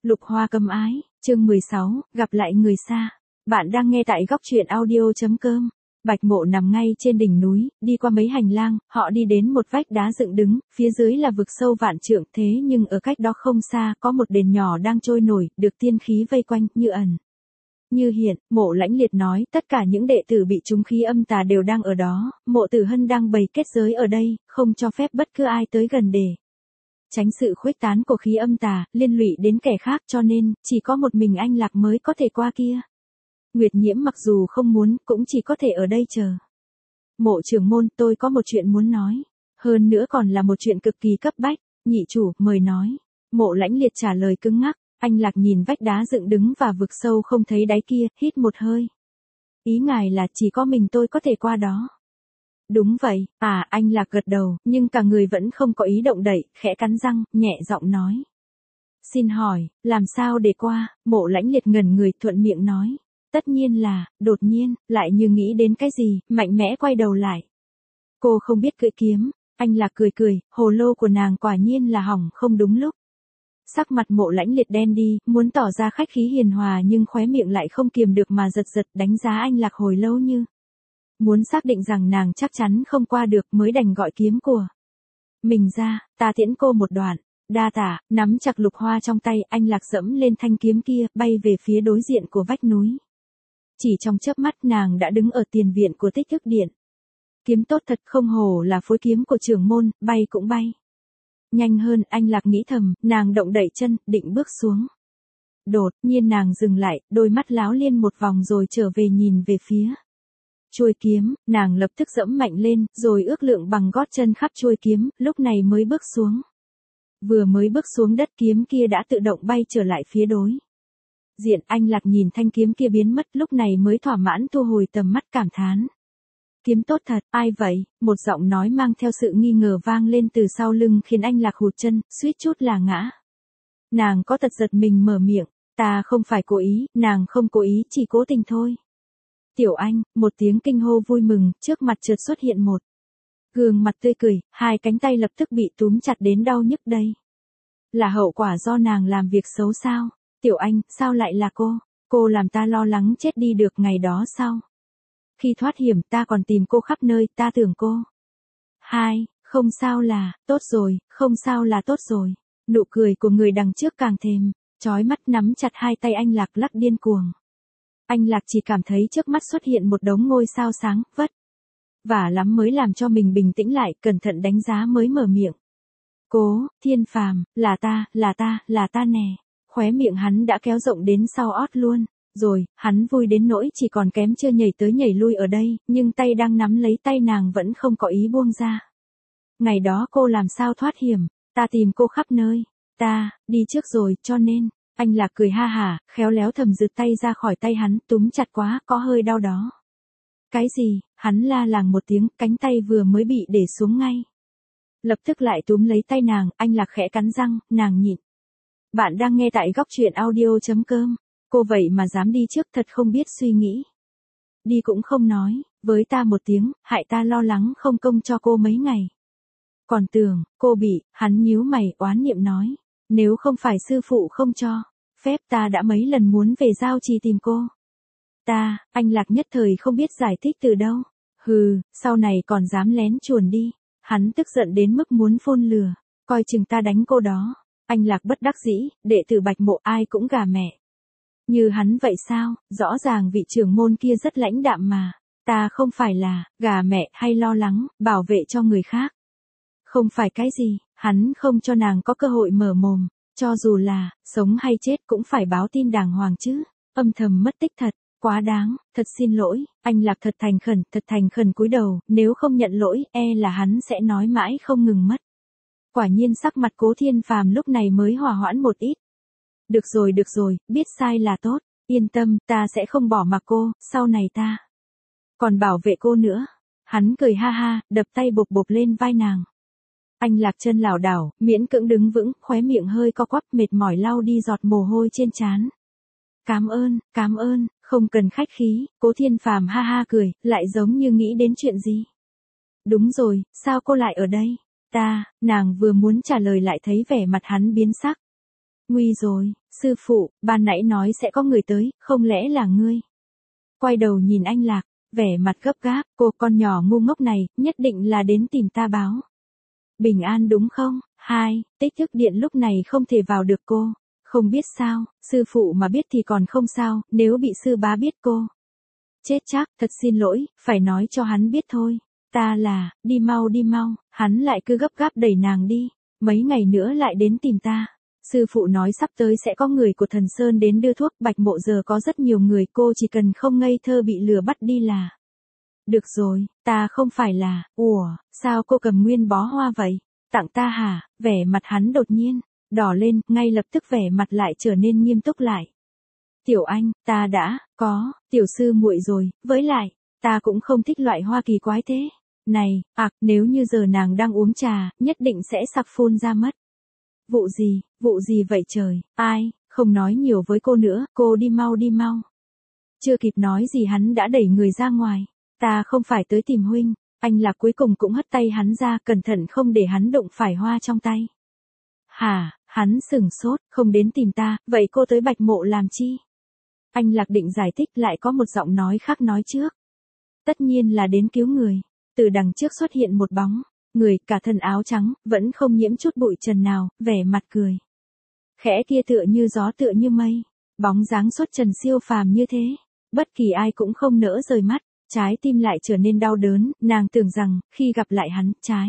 Lục Hoa cấm ái, chương 16, gặp lại người xa. Bạn đang nghe tại góc truyện audio.com. Bạch Mộ nằm ngay trên đỉnh núi, đi qua mấy hành lang, họ đi đến một vách đá dựng đứng, phía dưới là vực sâu vạn trượng, thế nhưng ở cách đó không xa, có một đền nhỏ đang trôi nổi, được tiên khí vây quanh, như ẩn như hiện. Mộ Lãnh Liệt nói, tất cả những đệ tử bị trúng khí âm tà đều đang ở đó, Mộ Tử Hân đang bày kết giới ở đây, không cho phép bất cứ ai tới gần để tránh sự khuếch tán của khí âm tà, liên lụy đến kẻ khác, cho nên, chỉ có một mình anh Lạc mới có thể qua kia. Nguyệt Nhiễm mặc dù không muốn, cũng chỉ có thể ở đây chờ. Mộ trưởng môn, tôi có một chuyện muốn nói. Hơn nữa còn là một chuyện cực kỳ cấp bách. Nhị chủ, mời nói. Mộ Lãnh Liệt trả lời cứng ngắc. Anh Lạc nhìn vách đá dựng đứng và vực sâu không thấy đáy kia, hít một hơi. Ý ngài là chỉ có mình tôi có thể qua đó. Đúng vậy, anh Lạc gật đầu, nhưng cả người vẫn không có ý động đậy, khẽ cắn răng, nhẹ giọng nói. Xin hỏi, làm sao để qua? Mộ Lãnh Liệt ngẩn người, thuận miệng nói. Tất nhiên là, đột nhiên, lại như nghĩ đến cái gì, mạnh mẽ quay đầu lại. Cô không biết cưỡi kiếm. Anh Lạc cười cười, hồ lô của nàng quả nhiên là hỏng không đúng lúc. Sắc mặt Mộ Lãnh Liệt đen đi, muốn tỏ ra khách khí hiền hòa nhưng khóe miệng lại không kiềm được mà giật giật, đánh giá anh Lạc hồi lâu như muốn xác định rằng nàng chắc chắn không qua được, mới đành gọi kiếm của mình ra. Ta tiễn cô một đoạn. Đa tả. Nắm chặt Lục Hoa trong tay, anh Lạc dẫm lên thanh kiếm kia, bay về phía đối diện của vách núi. Chỉ trong chớp mắt nàng đã đứng ở tiền viện của Tích Ức Điện. Kiếm tốt thật, không hổ là phối kiếm của trưởng môn, bay cũng bay nhanh hơn. Anh Lạc nghĩ thầm, nàng động đậy chân, định bước xuống. Đột nhiên nàng dừng lại, đôi mắt láo liên một vòng rồi trở về nhìn về phía chuôi kiếm. Nàng lập tức dẫm mạnh lên, rồi ước lượng bằng gót chân khắp chuôi kiếm, lúc này mới bước xuống. Vừa mới bước xuống đất, kiếm kia đã tự động bay trở lại phía đối diện. Anh Lạc nhìn thanh kiếm kia biến mất, lúc này mới thỏa mãn thu hồi tầm mắt, cảm thán. Kiếm tốt thật. Ai vậy? Một giọng nói mang theo sự nghi ngờ vang lên từ sau lưng, khiến anh Lạc hụt chân, suýt chút là ngã. Nàng có tật giật mình mở miệng. Ta không phải cố ý. Nàng không cố ý, chỉ cố tình thôi. Tiểu Anh, một tiếng kinh hô vui mừng, trước mặt chợt xuất hiện một gương mặt tươi cười, hai cánh tay lập tức bị túm chặt đến đau nhức. Đây là hậu quả do nàng làm việc xấu sao? Tiểu Anh, sao lại là cô? Cô làm ta lo lắng chết đi được. Ngày đó sao? Khi thoát hiểm ta còn tìm cô khắp nơi, ta tưởng cô. Không sao là, tốt rồi, không sao là tốt rồi. Nụ cười của người đằng trước càng thêm chói mắt, nắm chặt hai tay anh Lạc lắc điên cuồng. Anh Lạc chỉ cảm thấy trước mắt xuất hiện một đống ngôi sao sáng, vất vả lắm mới làm cho mình bình tĩnh lại, cẩn thận đánh giá mới mở miệng. Cố Thiên Phàm, là ta nè. Khóe miệng hắn đã kéo rộng đến sau ót luôn. Rồi, hắn vui đến nỗi chỉ còn kém chưa nhảy tới nhảy lui ở đây, nhưng tay đang nắm lấy tay nàng vẫn không có ý buông ra. Ngày đó cô làm sao thoát hiểm? Ta tìm cô khắp nơi. Ta đi trước rồi, cho nên. Anh Lạc cười ha hả, khéo léo thầm giật tay ra khỏi tay hắn, túm chặt quá, có hơi đau đó. Cái gì? Hắn la làng một tiếng, cánh tay vừa mới bị để xuống ngay. Lập tức lại túm lấy tay nàng, anh Lạc khẽ cắn răng, nàng nhịn. Bạn đang nghe tại góc truyện audio.com. Cô vậy mà dám đi trước, thật không biết suy nghĩ. Đi cũng không nói, với ta một tiếng, hại ta lo lắng không công cho cô mấy ngày. Còn tưởng, cô bị, hắn nhíu mày, oán niệm nói. Nếu không phải sư phụ không cho phép, ta đã mấy lần muốn về Giao Trì tìm cô. Anh Lạc nhất thời không biết giải thích từ đâu. Hừ, sau này còn dám lén chuồn đi. Hắn tức giận đến mức muốn phun lửa. Coi chừng ta đánh cô đó. Anh Lạc bất đắc dĩ, đệ tử Bạch Mộ ai cũng gà mẹ. Như hắn vậy sao? Rõ ràng vị trưởng môn kia rất lãnh đạm mà. Ta không phải là gà mẹ hay lo lắng, bảo vệ cho người khác. Không phải cái gì, hắn không cho nàng có cơ hội mở mồm. Cho dù là, sống hay chết cũng phải báo tin đàng hoàng chứ. Âm thầm mất tích thật, quá đáng, thật xin lỗi. Anh Lạc thật thành khẩn cúi đầu, nếu không nhận lỗi, là hắn sẽ nói mãi không ngừng mất. Quả nhiên sắc mặt Cố Thiên Phàm lúc này mới hòa hoãn một ít. Được rồi, biết sai là tốt. Yên tâm, ta sẽ không bỏ mặc cô, sau này ta còn bảo vệ cô nữa. Hắn cười ha ha, đập tay bộp bộp lên vai nàng. Anh Lạc chân lảo đảo, miễn cưỡng đứng vững, khóe miệng hơi co quắp, mệt mỏi lau đi giọt mồ hôi trên trán. Cảm ơn, không cần khách khí. Cố Thiên Phàm ha ha cười, lại giống như nghĩ đến chuyện gì. Đúng rồi, sao cô lại ở đây? Nàng vừa muốn trả lời lại thấy vẻ mặt hắn biến sắc. Nguy rồi, sư phụ, ban nãy nói sẽ có người tới, không lẽ là ngươi? Quay đầu nhìn anh Lạc, vẻ mặt gấp gáp, cô con nhỏ ngu ngốc này, nhất định là đến tìm ta báo. Bình an đúng không? Tích thức điện lúc này không thể vào được cô. Không biết sao, sư phụ mà biết thì còn không sao, nếu bị sư bá biết cô. Chết chắc, thật xin lỗi, phải nói cho hắn biết thôi. Ta là, đi mau, hắn lại cứ gấp gáp đẩy nàng đi. Mấy ngày nữa lại đến tìm ta. Sư phụ nói sắp tới sẽ có người của Thần Sơn đến đưa thuốc, Bạch Mộ giờ có rất nhiều người, cô chỉ cần không ngây thơ bị lừa bắt đi là. Được rồi, ta không phải là, sao cô cầm nguyên bó hoa vậy? Tặng ta hả? Vẻ mặt hắn đột nhiên, đỏ lên, ngay lập tức vẻ mặt lại trở nên nghiêm túc lại. Tiểu Anh, ta đã, có, tiểu sư muội rồi, với lại, ta cũng không thích loại hoa kỳ quái thế. Này, nếu như giờ nàng đang uống trà, nhất định sẽ sặc phun ra mất. Vụ gì vậy trời, không nói nhiều với cô nữa, cô đi mau. Chưa kịp nói gì hắn đã đẩy người ra ngoài. Ta không phải tới tìm huynh, anh Lạc cuối cùng cũng hất tay hắn ra, cẩn thận không để hắn đụng phải hoa trong tay. Hả, hắn sừng sốt, không đến tìm ta, vậy cô tới Bạch Mộ làm chi? Anh Lạc định giải thích lại có một giọng nói khác nói trước. Tất nhiên là đến cứu người. Từ đằng trước xuất hiện một bóng, người cả thân áo trắng, vẫn không nhiễm chút bụi trần nào, vẻ mặt cười. Khẽ kia tựa như gió tựa như mây, bóng dáng xuất trần siêu phàm như thế, bất kỳ ai cũng không nỡ rời mắt, trái tim lại trở nên đau đớn, nàng tưởng rằng, khi gặp lại hắn, trái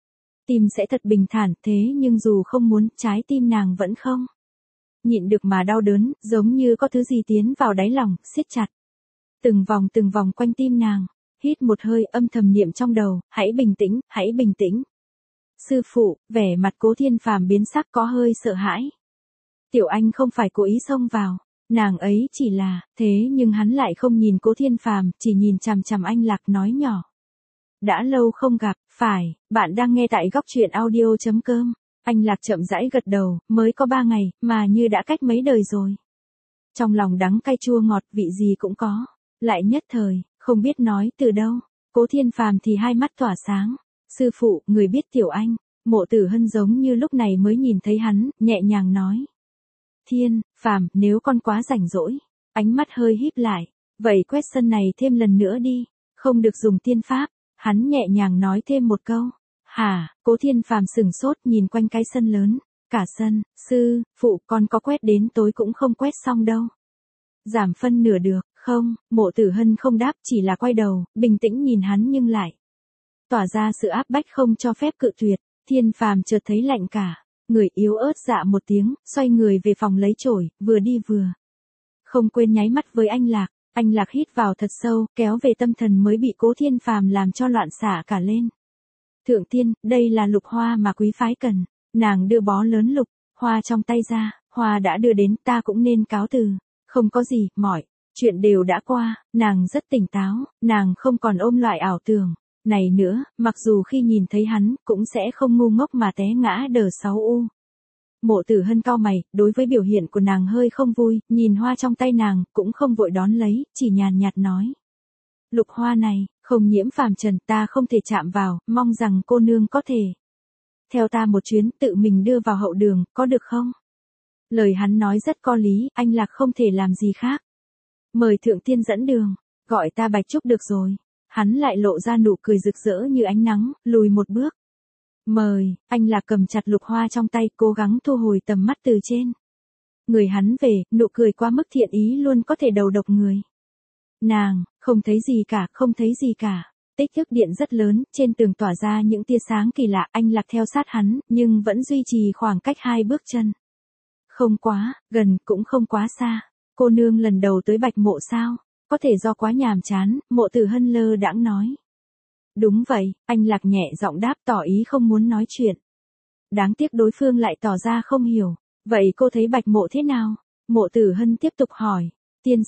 tim sẽ thật bình thản, thế nhưng dù không muốn, trái tim nàng vẫn không nhịn được mà đau đớn, giống như có thứ gì tiến vào đáy lòng, siết chặt. Từng vòng quanh tim nàng, hít một hơi âm thầm niệm trong đầu, hãy bình tĩnh. Sư phụ, vẻ mặt Cố Thiên Phàm biến sắc có hơi sợ hãi. Tiểu Anh không phải cố ý xông vào, nàng ấy chỉ là, thế nhưng hắn lại không nhìn Cố Thiên Phàm, chỉ nhìn chằm chằm anh Lạc nói nhỏ. Đã lâu không gặp, phải, bạn đang nghe tại góc truyện audio.com. Anh Lạc chậm rãi gật đầu, mới có 3 ngày, mà như đã cách mấy đời rồi. Trong lòng đắng cay chua ngọt, vị gì cũng có, lại nhất thời, không biết nói từ đâu. Cố Thiên Phàm thì hai mắt tỏa sáng. Sư phụ, người biết Tiểu Anh. Mộ Tử Hân giống như lúc này mới nhìn thấy hắn, nhẹ nhàng nói. Thiên, Phàm, nếu con quá rảnh rỗi, ánh mắt hơi híp lại, vậy quét sân này thêm lần nữa đi, không được dùng tiên pháp. Hắn nhẹ nhàng nói thêm một câu. Hả, Cố Thiên Phàm sừng sốt nhìn quanh cái sân lớn, cả sân, sư, phụ con có quét đến tối cũng không quét xong đâu. Giảm phân nửa được, không, Mộ Tử Hân không đáp chỉ là quay đầu, bình tĩnh nhìn hắn nhưng lại tỏa ra sự áp bách không cho phép cự tuyệt. Thiên Phàm chợt thấy lạnh cả, người yếu ớt dạ một tiếng, xoay người về phòng lấy chổi, vừa đi vừa không quên nháy mắt với anh Lạc. Anh Lạc hít vào thật sâu, kéo về tâm thần mới bị Cố Thiên Phàm làm cho loạn xạ cả lên. Thượng tiên, đây là lục hoa mà quý phái cần. Nàng đưa bó lớn lục hoa trong tay ra, hoa đã đưa đến, ta cũng nên cáo từ. Không có gì, mọi chuyện đều đã qua, nàng rất tỉnh táo, nàng không còn ôm loại ảo tưởng này nữa, mặc dù khi nhìn thấy hắn, cũng sẽ không ngu ngốc mà té ngã đờ 6U. Mộ Tử Hân cau mày, đối với biểu hiện của nàng hơi không vui, nhìn hoa trong tay nàng, cũng không vội đón lấy, chỉ nhàn nhạt nói. Lục hoa này, không nhiễm phàm trần, ta không thể chạm vào, mong rằng cô nương có thể theo ta một chuyến, tự mình đưa vào hậu đường, có được không? Lời hắn nói rất có lý, anh Lạc không thể làm gì khác. Mời thượng tiên dẫn đường, gọi ta Bạch Trúc được rồi. Hắn lại lộ ra nụ cười rực rỡ như ánh nắng, lùi một bước. Mời, anh Lạc cầm chặt lục hoa trong tay, cố gắng thu hồi tầm mắt từ trên người hắn về, nụ cười quá mức thiện ý luôn có thể đầu độc người. Nàng, không thấy gì cả. Tích thước điện rất lớn, trên tường tỏa ra những tia sáng kỳ lạ, anh Lạc theo sát hắn, nhưng vẫn duy trì khoảng cách 2 bước chân. Không quá gần, cũng không quá xa. Cô nương lần đầu tới Bạch Mộ sao? Có thể do quá nhàm chán, Mộ Tử Hân lơ đãng nói. Đúng vậy, anh Lạc nhẹ giọng đáp, tỏ ý không muốn nói chuyện. Đáng tiếc đối phương lại tỏ ra không hiểu. Vậy cô thấy Bạch Mộ thế nào? Mộ Tử Hân tiếp tục hỏi. Tiên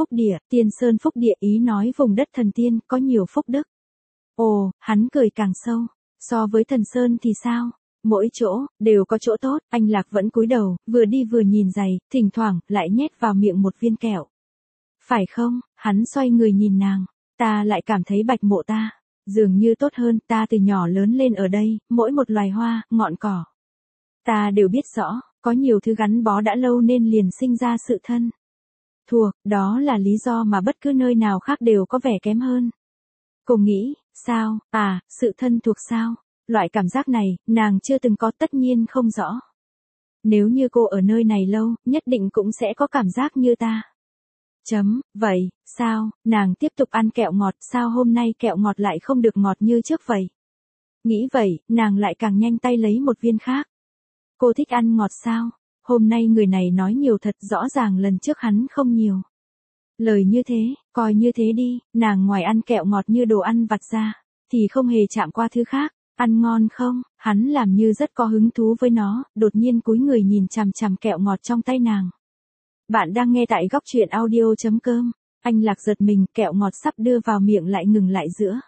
Sơn Phúc Địa ý nói vùng đất thần tiên, có nhiều phúc đức. Ồ, hắn cười càng sâu. So với Thần Sơn thì sao? Mỗi chỗ, đều có chỗ tốt, anh Lạc vẫn cúi đầu, vừa đi vừa nhìn giày, thỉnh thoảng, lại nhét vào miệng một viên kẹo. Phải không? Hắn xoay người nhìn nàng. Ta lại cảm thấy Bạch Mộ ta dường như tốt hơn, ta từ nhỏ lớn lên ở đây, mỗi một loài hoa, ngọn cỏ ta đều biết rõ, có nhiều thứ gắn bó đã lâu nên liền sinh ra sự thân thuộc, đó là lý do mà bất cứ nơi nào khác đều có vẻ kém hơn. Cô nghĩ, sao, sự thân thuộc sao? Loại cảm giác này, nàng chưa từng có, tất nhiên không rõ. Nếu như cô ở nơi này lâu, nhất định cũng sẽ có cảm giác như ta. Vậy, sao, nàng tiếp tục ăn kẹo ngọt, sao hôm nay kẹo ngọt lại không được ngọt như trước vậy? Nghĩ vậy, nàng lại càng nhanh tay lấy một viên khác. Cô thích ăn ngọt sao? Hôm nay người này nói nhiều thật, rõ ràng lần trước hắn không nhiều. Lời như thế, coi như thế đi, nàng ngoài ăn kẹo ngọt như đồ ăn vặt ra, thì không hề chạm qua thứ khác. Ăn ngon không? Hắn làm như rất có hứng thú với nó, đột nhiên cúi người nhìn chằm chằm kẹo ngọt trong tay nàng. Bạn đang nghe tại góc truyện audio.com. Anh Lạc giật mình, kẹo ngọt sắp đưa vào miệng lại ngừng lại giữa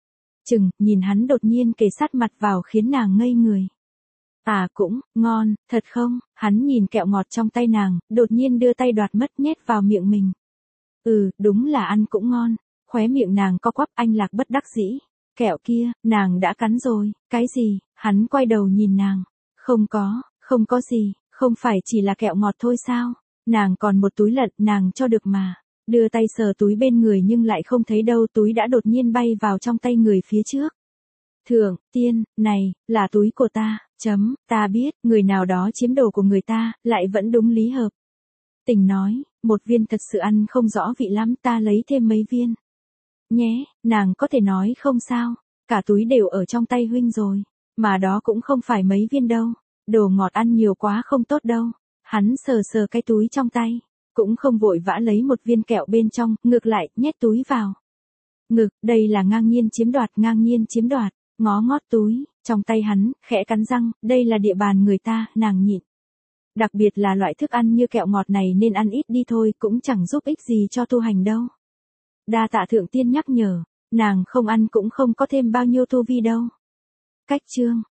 nhìn hắn đột nhiên kề sát mặt vào khiến nàng ngây người. Cũng, ngon, thật không? Hắn nhìn kẹo ngọt trong tay nàng, đột nhiên đưa tay đoạt mất nhét vào miệng mình. Đúng là ăn cũng ngon. Khóe miệng nàng co quắp, anh Lạc bất đắc dĩ. Kẹo kia, nàng đã cắn rồi. Cái gì? Hắn quay đầu nhìn nàng. Không có gì, không phải chỉ là kẹo ngọt thôi sao? Nàng còn một túi lận, nàng cho được mà. Đưa tay sờ túi bên người nhưng lại không thấy đâu, túi đã đột nhiên bay vào trong tay người phía trước. Thượng tiên, này, là túi của ta, ta biết, người nào đó chiếm đồ của người ta, lại vẫn đúng lý hợp. Tình nói, một viên thật sự ăn không rõ vị lắm, ta lấy thêm mấy viên. Nhé, nàng có thể nói không sao, cả túi đều ở trong tay huynh rồi, mà đó cũng không phải mấy viên đâu, đồ ngọt ăn nhiều quá không tốt đâu. Hắn sờ cái túi trong tay, cũng không vội vã lấy một viên kẹo bên trong, ngược lại, nhét túi vào. Đây là ngang nhiên chiếm đoạt, ngó ngót túi, trong tay hắn, khẽ cắn răng, đây là địa bàn người ta, nàng nhịn. Đặc biệt là loại thức ăn như kẹo ngọt này nên ăn ít đi thôi, cũng chẳng giúp ích gì cho tu hành đâu. Đa tạ thượng tiên nhắc nhở, nàng không ăn cũng không có thêm bao nhiêu tu vi đâu. Cách chương